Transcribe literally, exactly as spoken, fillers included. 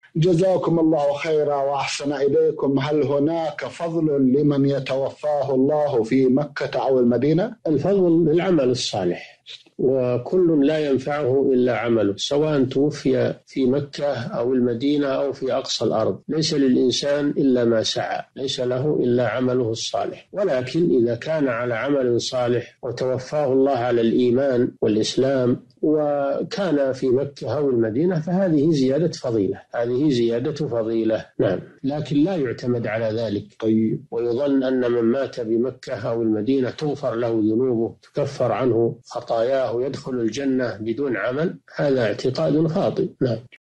جزاكم الله خيرا وأحسن إليكم. هل هناك فضل لمن يتوفاه الله في مكة أو المدينة؟ الفضل للعمل الصالح، وكل لا ينفعه إلا عمله، سواء توفي في مكة أو المدينة أو في أقصى الأرض. ليس للإنسان إلا ما سعى، ليس له إلا عمله الصالح. ولكن إذا كان على عمل صالح وتوفاه الله على الإيمان والإسلام وكان في مكة أو المدينة فهذه زيادة فضيلة، هذه زيادة فضيلة. نعم، لكن لا يعتمد على ذلك. طيب. ويظن أن من مات بمكة أو المدينة تغفر له ذنوبه، تكفر عنه خطاياه ويدخل الجنة بدون عمل، هذا اعتقاد خاطئ. نعم.